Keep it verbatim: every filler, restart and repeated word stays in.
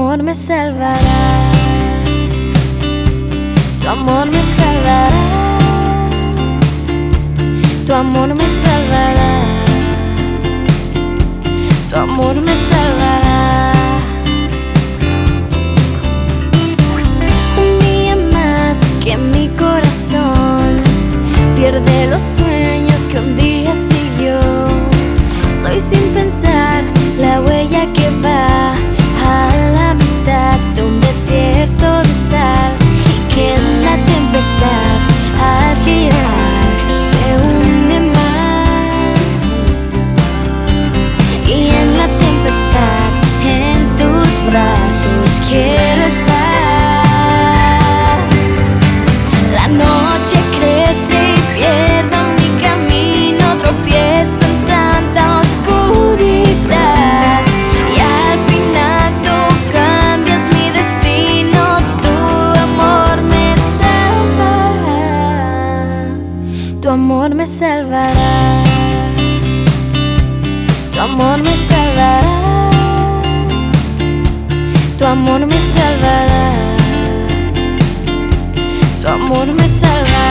amor me salvará, tu amor me salvará, tu amor me salvará, tu amor me salvará. Un día más que mi corazón pierde los sueños que un día siguió. Soy sin pensar la huella que va a la mitad de un desierto de sal, y que en la tempestad al girar se hunde más. Y en la tempestad en tus brazos quiero estar. La noche crece y pierdo mi camino, tropiezo en tanta oscuridad, y al final tú cambias mi destino. Tu amor me salvará, tu amor me salvará, tu amor me salvará, tu amor me salvará, tu amor me salvará.